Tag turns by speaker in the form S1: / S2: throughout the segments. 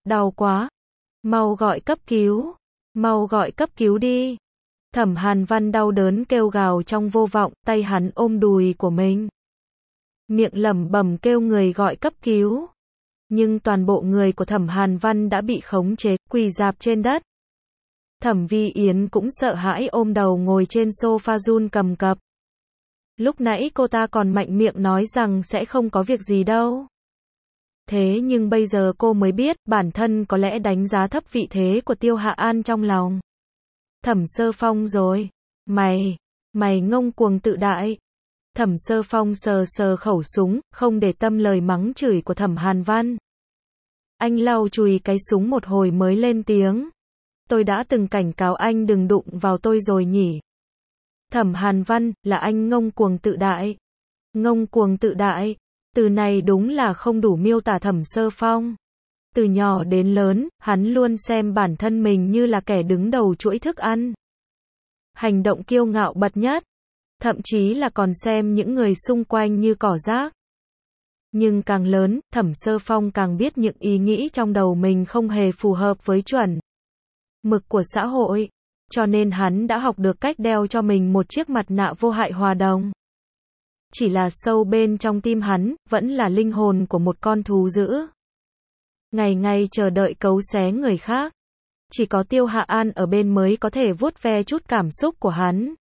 S1: đau quá. Mau gọi cấp cứu. Mau gọi cấp cứu đi. Thẩm Hàn Văn đau đớn kêu gào trong vô vọng, tay hắn ôm đùi của mình. Miệng lẩm bẩm kêu người gọi cấp cứu. Nhưng toàn bộ người của Thẩm Hàn Văn đã bị khống chế, quỳ rạp trên đất. Thẩm Vi Yến cũng sợ hãi ôm đầu ngồi trên sofa run cầm cập. Lúc nãy cô ta còn mạnh miệng nói rằng sẽ không có việc gì đâu. Thế nhưng bây giờ cô mới biết, bản thân có lẽ đánh giá thấp vị thế của Tiêu Hạ An trong lòng. Thẩm Sơ Phong rồi. Mày ngông cuồng tự đại. Thẩm Sơ Phong sờ sờ khẩu súng, không để tâm lời mắng chửi của Thẩm Hàn Văn. Anh lau chùi cái súng một hồi mới lên tiếng. Tôi đã từng cảnh cáo anh đừng đụng vào tôi rồi nhỉ. Thẩm Hàn Văn, là anh ngông cuồng tự đại. Ngông cuồng tự đại. Từ này đúng là không đủ miêu tả Thẩm Sơ Phong. Từ nhỏ đến lớn, hắn luôn xem bản thân mình như là kẻ đứng đầu chuỗi thức ăn. Hành động kiêu ngạo bậc nhất. Thậm chí là còn xem những người xung quanh như cỏ rác. Nhưng càng lớn, Thẩm Sơ Phong càng biết những ý nghĩ trong đầu mình không hề phù hợp với chuẩn mực của xã hội. Cho nên hắn đã học được cách đeo cho mình một chiếc mặt nạ vô hại hòa đồng. Chỉ là sâu bên trong tim hắn, vẫn là linh hồn của một con thú dữ. Ngày ngày chờ đợi cấu xé người khác. Chỉ có Tiêu Hạ An ở bên mới có thể vuốt ve chút cảm xúc của hắn.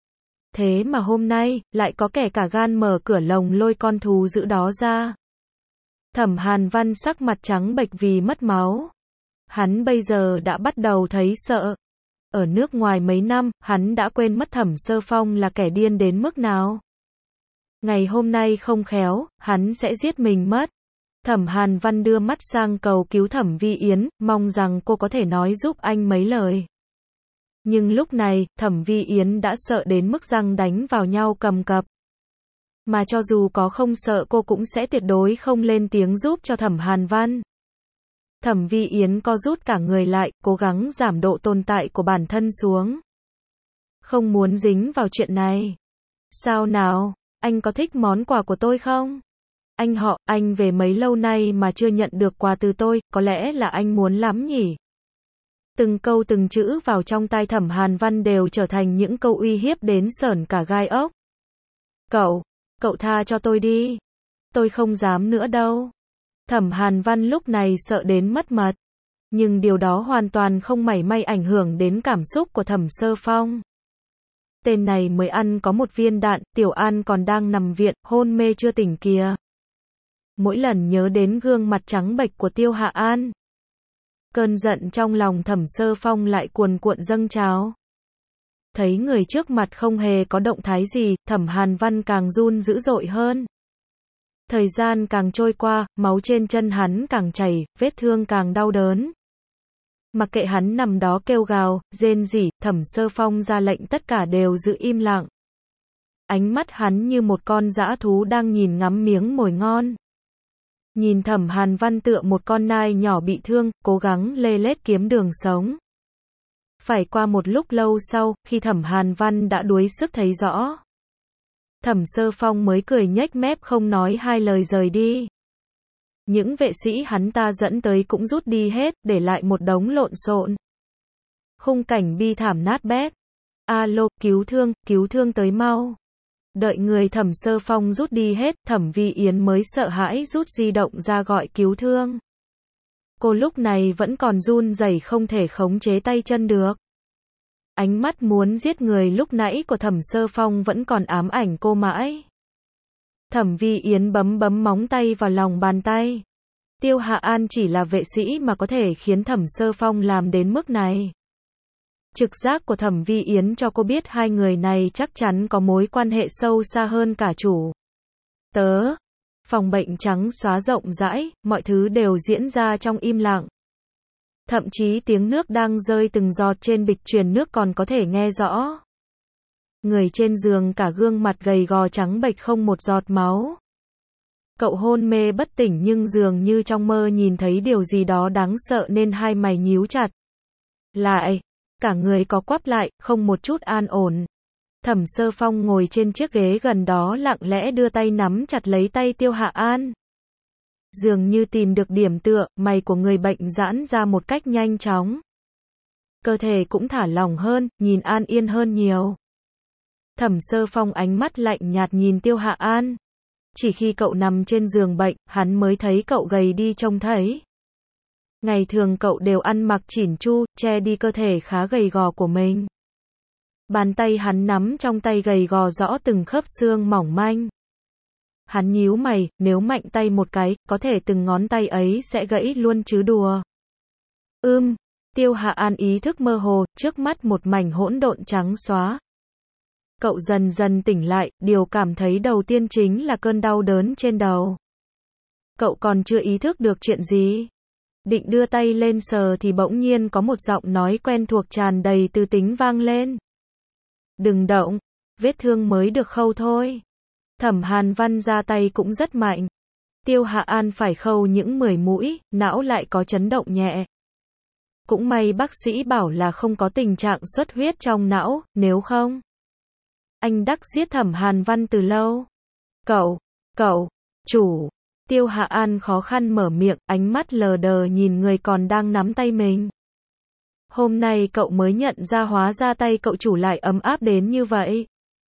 S1: Thế mà hôm nay, lại có kẻ cả gan mở cửa lồng lôi con thú dữ đó ra. Thẩm Hàn Văn sắc mặt trắng bệch vì mất máu. Hắn bây giờ đã bắt đầu thấy sợ. Ở nước ngoài mấy năm, hắn đã quên mất Thẩm Sơ Phong là kẻ điên đến mức nào. Ngày hôm nay không khéo, hắn sẽ giết mình mất. Thẩm Hàn Văn đưa mắt sang cầu cứu Thẩm Vi Yến, mong rằng cô có thể nói giúp anh mấy lời. Nhưng lúc này, Thẩm Vi Yến đã sợ đến mức răng đánh vào nhau cầm cập. Mà cho dù có không sợ cô cũng sẽ tuyệt đối không lên tiếng giúp cho Thẩm Hàn Văn. Thẩm Vi Yến co rút cả người lại, cố gắng giảm độ tồn tại của bản thân xuống. Không muốn dính vào chuyện này. Sao nào, anh có thích món quà của tôi không? Anh về mấy lâu nay mà chưa nhận được quà từ tôi, có lẽ là anh muốn lắm nhỉ? Từng câu từng chữ vào trong tai Thẩm Hàn Văn đều trở thành những câu uy hiếp đến sởn cả gai ốc. Cậu tha cho tôi đi. Tôi không dám nữa đâu. Thẩm Hàn Văn lúc này sợ đến mất mật. Nhưng điều đó hoàn toàn không mảy may ảnh hưởng đến cảm xúc của Thẩm Sơ Phong. Tên này mới ăn có một viên đạn, Tiểu An còn đang nằm viện, hôn mê chưa tỉnh kìa. Mỗi lần nhớ đến gương mặt trắng bệch của Tiêu Hạ An, cơn giận trong lòng Thẩm Sơ Phong lại cuồn cuộn dâng trào. Thấy người trước mặt không hề có động thái gì, Thẩm Hàn Văn càng run dữ dội hơn. Thời gian càng trôi qua, máu trên chân hắn càng chảy, vết thương càng đau đớn. Mặc kệ hắn nằm đó kêu gào, rên rỉ, Thẩm Sơ Phong ra lệnh tất cả đều giữ im lặng. Ánh mắt hắn như một con dã thú đang nhìn ngắm miếng mồi ngon. Nhìn Thẩm Hàn Văn tựa một con nai nhỏ bị thương, cố gắng lê lết kiếm đường sống. Phải qua một lúc lâu sau, khi Thẩm Hàn Văn đã đuối sức thấy rõ, Thẩm Sơ Phong mới cười nhếch mép không nói hai lời rời đi. Những vệ sĩ hắn ta dẫn tới cũng rút đi hết, để lại một đống lộn xộn. Khung cảnh bi thảm nát bét. Alo, cứu thương tới mau. Đợi người Thẩm Sơ Phong rút đi hết, Thẩm Vi Yến mới sợ hãi rút di động ra gọi cứu thương. Cô lúc này vẫn còn run rẩy không thể khống chế tay chân được. Ánh mắt muốn giết người lúc nãy của Thẩm Sơ Phong vẫn còn ám ảnh cô mãi. Thẩm Vi Yến bấm móng tay vào lòng bàn tay. Tiêu Hạ An chỉ là vệ sĩ mà có thể khiến Thẩm Sơ Phong làm đến mức này. Trực giác của Thẩm Vi Yến cho cô biết hai người này chắc chắn có mối quan hệ sâu xa hơn cả chủ tớ. Phòng bệnh trắng xóa rộng rãi, mọi thứ đều diễn ra trong im lặng. Thậm chí tiếng nước đang rơi từng giọt trên bịch truyền nước còn có thể nghe rõ. Người trên giường cả gương mặt gầy gò trắng bệch không một giọt máu. Cậu hôn mê bất tỉnh nhưng dường như trong mơ nhìn thấy điều gì đó đáng sợ nên hai mày nhíu chặt lại. Cả người có quắp lại, không một chút an ổn. Thẩm Sơ Phong ngồi trên chiếc ghế gần đó lặng lẽ đưa tay nắm chặt lấy tay Tiêu Hạ An. Dường như tìm được điểm tựa, mày của người bệnh giãn ra một cách nhanh chóng. Cơ thể cũng thả lỏng hơn, nhìn an yên hơn nhiều. Thẩm Sơ Phong ánh mắt lạnh nhạt nhìn Tiêu Hạ An. Chỉ khi cậu nằm trên giường bệnh, hắn mới thấy cậu gầy đi trông thấy. Ngày thường cậu đều ăn mặc chỉn chu, che đi cơ thể khá gầy gò của mình. Bàn tay hắn nắm trong tay gầy gò rõ từng khớp xương mỏng manh. Hắn nhíu mày, nếu mạnh tay một cái, có thể từng ngón tay ấy sẽ gãy luôn chứ đùa. Tiêu Hạ An ý thức mơ hồ, trước mắt một mảnh hỗn độn trắng xóa. Cậu dần dần tỉnh lại, điều cảm thấy đầu tiên chính là cơn đau đớn trên đầu. Cậu còn chưa ý thức được chuyện gì. Định đưa tay lên sờ thì bỗng nhiên có một giọng nói quen thuộc tràn đầy tư tính vang lên. Đừng động, vết thương mới được khâu thôi. Thẩm Hàn Văn ra tay cũng rất mạnh. Tiêu Hạ An phải khâu những 10 mũi, não lại có chấn động nhẹ. Cũng may bác sĩ bảo là không có tình trạng xuất huyết trong não, nếu không anh đắc giết Thẩm Hàn Văn từ lâu. Cậu, chủ. Tiêu Hạ An khó khăn mở miệng, ánh mắt lờ đờ nhìn người còn đang nắm tay mình. Hôm nay cậu mới nhận ra hóa ra tay cậu chủ lại ấm áp đến như vậy.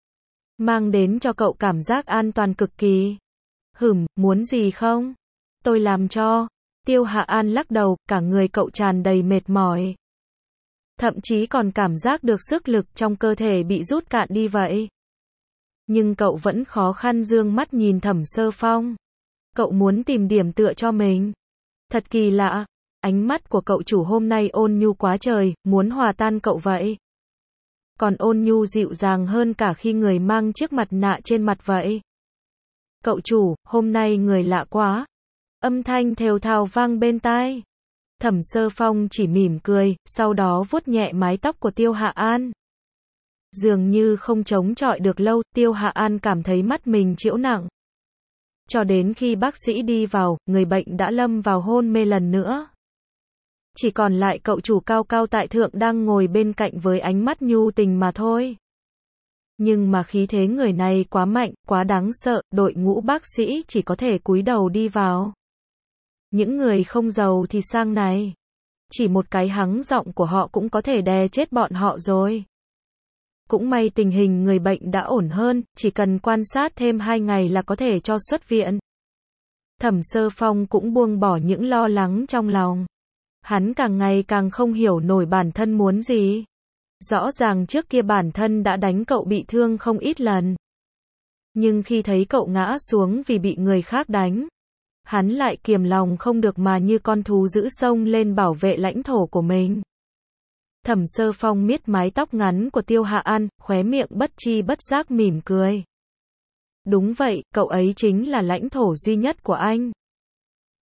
S1: Mang đến cho cậu cảm giác an toàn cực kỳ. Muốn gì không? Tôi làm cho. Tiêu Hạ An lắc đầu, cả người cậu tràn đầy mệt mỏi. Thậm chí còn cảm giác được sức lực trong cơ thể bị rút cạn đi vậy. Nhưng cậu vẫn khó khăn dương mắt nhìn Thẩm Sơ Phong. Cậu muốn tìm điểm tựa cho mình. Thật kỳ lạ, ánh mắt của cậu chủ hôm nay ôn nhu quá trời, muốn hòa tan cậu vậy. Còn ôn nhu dịu dàng hơn cả khi người mang chiếc mặt nạ trên mặt vậy. Cậu chủ, hôm nay người lạ quá. Âm thanh thều thào vang bên tai. Thẩm Sơ Phong chỉ mỉm cười, sau đó vuốt nhẹ mái tóc của Tiêu Hạ An. Dường như không chống chọi được lâu, Tiêu Hạ An cảm thấy mắt mình trĩu nặng. Cho đến khi bác sĩ đi vào, người bệnh đã lâm vào hôn mê lần nữa. Chỉ còn lại cậu chủ cao cao tại thượng đang ngồi bên cạnh với ánh mắt nhu tình mà thôi. Nhưng mà khí thế người này quá mạnh, quá đáng sợ, đội ngũ bác sĩ chỉ có thể cúi đầu đi vào. Những người không giàu thì sang này. Chỉ một cái hắng giọng của họ cũng có thể đè chết bọn họ rồi. Cũng may tình hình người bệnh đã ổn hơn, chỉ cần quan sát thêm 2 ngày là có thể cho xuất viện. Thẩm Sơ Phong cũng buông bỏ những lo lắng trong lòng. Hắn càng ngày càng không hiểu nổi bản thân muốn gì. Rõ ràng trước kia bản thân đã đánh cậu bị thương không ít lần. Nhưng khi thấy cậu ngã xuống vì bị người khác đánh, hắn lại kiềm lòng không được mà như con thú dữ xông lên bảo vệ lãnh thổ của mình. Thẩm Sơ Phong miết mái tóc ngắn của Tiêu Hạ An, khóe miệng bất tri bất giác mỉm cười. Đúng vậy, cậu ấy chính là lãnh thổ duy nhất của anh.